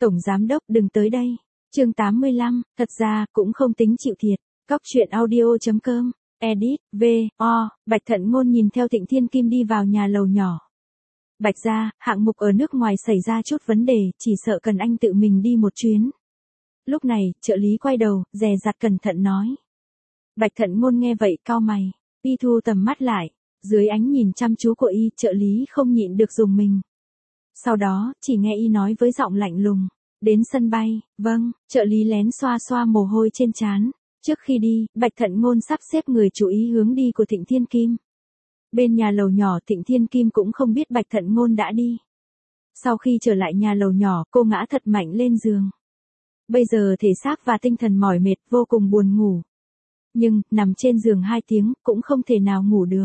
Tổng giám đốc đừng tới đây. Chương 85, thật ra cũng không tính chịu thiệt. Cóc truyện audio.com, edit, V.O. Bạch Thận Ngôn nhìn theo Thịnh Thiên Kim đi vào nhà lầu nhỏ. Bạch gia, hạng mục ở nước ngoài xảy ra chút vấn đề, chỉ sợ cần anh tự mình đi một chuyến. Lúc này, trợ lý quay đầu, dè dặt cẩn thận nói. Bạch Thận Ngôn nghe vậy cau mày, y thu tầm mắt lại, dưới ánh nhìn chăm chú của y, trợ lý không nhịn được rùng mình. Sau đó, chỉ nghe y nói với giọng lạnh lùng, đến sân bay, vâng, trợ lý lén xoa xoa mồ hôi trên trán. Trước khi đi, Bạch Thận Ngôn sắp xếp người chú ý hướng đi của Thịnh Thiên Kim. Bên nhà lầu nhỏ Thịnh Thiên Kim cũng không biết Bạch Thận Ngôn đã đi. Sau khi trở lại nhà lầu nhỏ, cô ngã thật mạnh lên giường. Bây giờ thể xác và tinh thần mỏi mệt, vô cùng buồn ngủ. Nhưng, nằm trên giường 2 tiếng, cũng không thể nào ngủ được.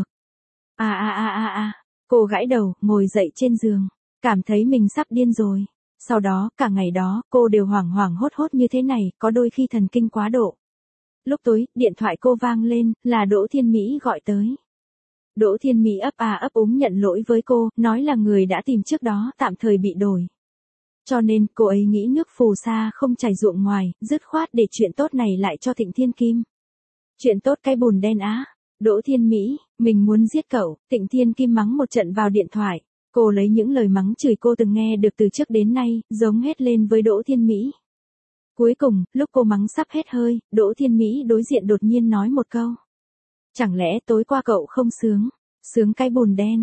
Cô gãi đầu, ngồi dậy trên giường. Cảm thấy mình sắp điên rồi. Sau đó, cả ngày đó, cô đều hoảng hoảng hốt hốt như thế này, có đôi khi thần kinh quá độ. Lúc tối, điện thoại cô vang lên, là Đỗ Thiên Mỹ gọi tới. Đỗ Thiên Mỹ ấp úng nhận lỗi với cô, nói là người đã tìm trước đó, tạm thời bị đổi. Cho nên, cô ấy nghĩ nước phù sa không chảy ruộng ngoài, dứt khoát để chuyện tốt này lại cho Thịnh Thiên Kim. Chuyện tốt cái bùn đen á. Đỗ Thiên Mỹ, mình muốn giết cậu. Thịnh Thiên Kim mắng một trận vào điện thoại. Cô lấy những lời mắng chửi cô từng nghe được từ trước đến nay, giống hết lên với Đỗ Thiên Mỹ. Cuối cùng, lúc cô mắng sắp hết hơi, Đỗ Thiên Mỹ đối diện đột nhiên nói một câu. Chẳng lẽ tối qua cậu không sướng? Sướng cái bùn đen,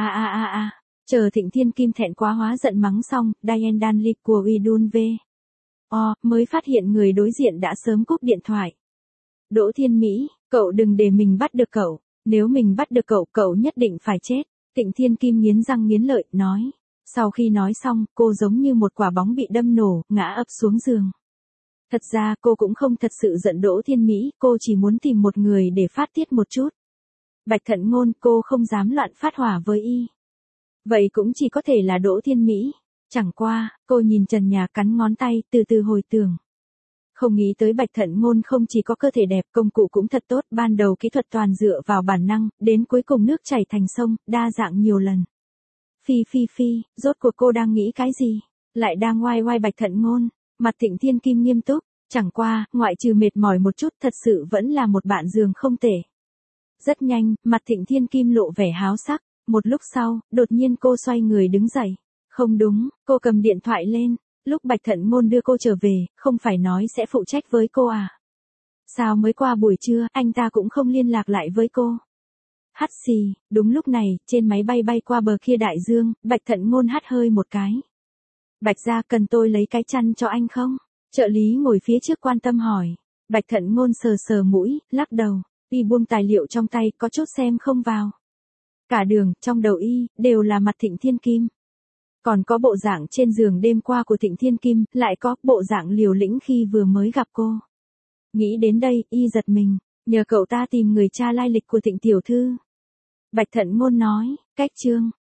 Chờ Thịnh Thiên Kim thẹn quá hóa giận mắng xong, Diane Danley của Idun V.O. mới phát hiện người đối diện đã sớm cúp điện thoại. Đỗ Thiên Mỹ, cậu đừng để mình bắt được cậu. Nếu mình bắt được cậu, cậu nhất định phải chết. Thịnh Thiên Kim nghiến răng nghiến lợi, nói. Sau khi nói xong, cô giống như một quả bóng bị đâm nổ, ngã ập xuống giường. Thật ra cô cũng không thật sự giận Đỗ Thiên Mỹ, cô chỉ muốn tìm một người để phát tiết một chút. Bạch Thận Ngôn, cô không dám loạn phát hỏa với y. Vậy cũng chỉ có thể là Đỗ Thiên Mỹ. Chẳng qua, cô nhìn trần nhà cắn ngón tay, từ từ hồi tưởng. Không nghĩ tới Bạch Thận Ngôn không chỉ có cơ thể đẹp, công cụ cũng thật tốt, ban đầu kỹ thuật toàn dựa vào bản năng, đến cuối cùng nước chảy thành sông, đa dạng nhiều lần. Phi, rốt cuộc cô đang nghĩ cái gì? Lại đang oai Bạch Thận Ngôn. Mặt Thịnh Thiên Kim nghiêm túc, chẳng qua, ngoại trừ mệt mỏi một chút, thật sự vẫn là một bạn giường không tệ. Rất nhanh, mặt Thịnh Thiên Kim lộ vẻ háo sắc, một lúc sau, đột nhiên cô xoay người đứng dậy. Không đúng, cô cầm điện thoại lên, lúc Bạch Thận Ngôn đưa cô trở về, không phải nói sẽ phụ trách với cô à? Sao mới qua buổi trưa, anh ta cũng không liên lạc lại với cô? Hắt xì, đúng lúc này, trên máy bay qua bờ kia đại dương, Bạch Thận Ngôn hắt hơi một cái. Bạch gia, cần tôi lấy cái chăn cho anh không? Trợ lý ngồi phía trước quan tâm hỏi. Bạch Thận Ngôn sờ mũi, lắc đầu. Y buông tài liệu trong tay, có chút xem không vào. Cả đường, trong đầu y, đều là mặt Thịnh Thiên Kim. Còn có bộ dạng trên giường đêm qua của Thịnh Thiên Kim, lại có bộ dạng liều lĩnh khi vừa mới gặp cô. Nghĩ đến đây, y giật mình. Nhờ cậu ta tìm người cha lai lịch của Thịnh tiểu thư. Bạch Thận Ngôn nói, cách chương.